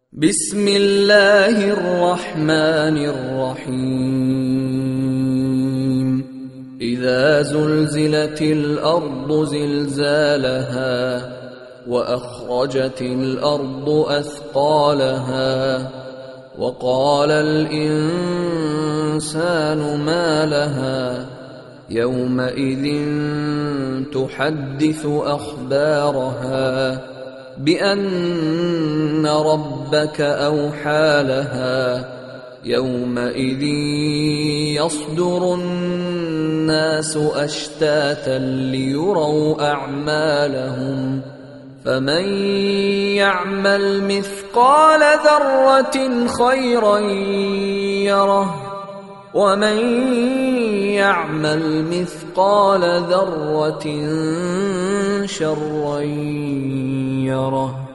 بسم الله الرحمن الرحيم إذا زلزلت الأرض زلزالها وأخرجت الأرض أثقالها وقال الإنسان ما لها يومئذ تحدث أخبارها بأن ربك أوحى لها يومئذ يصدر الناس أشتاتا ليروا أعمالهم فمن يعمل مثقال ذرة خيرا يره ومن يعمل مثقال ذرة شرا يره.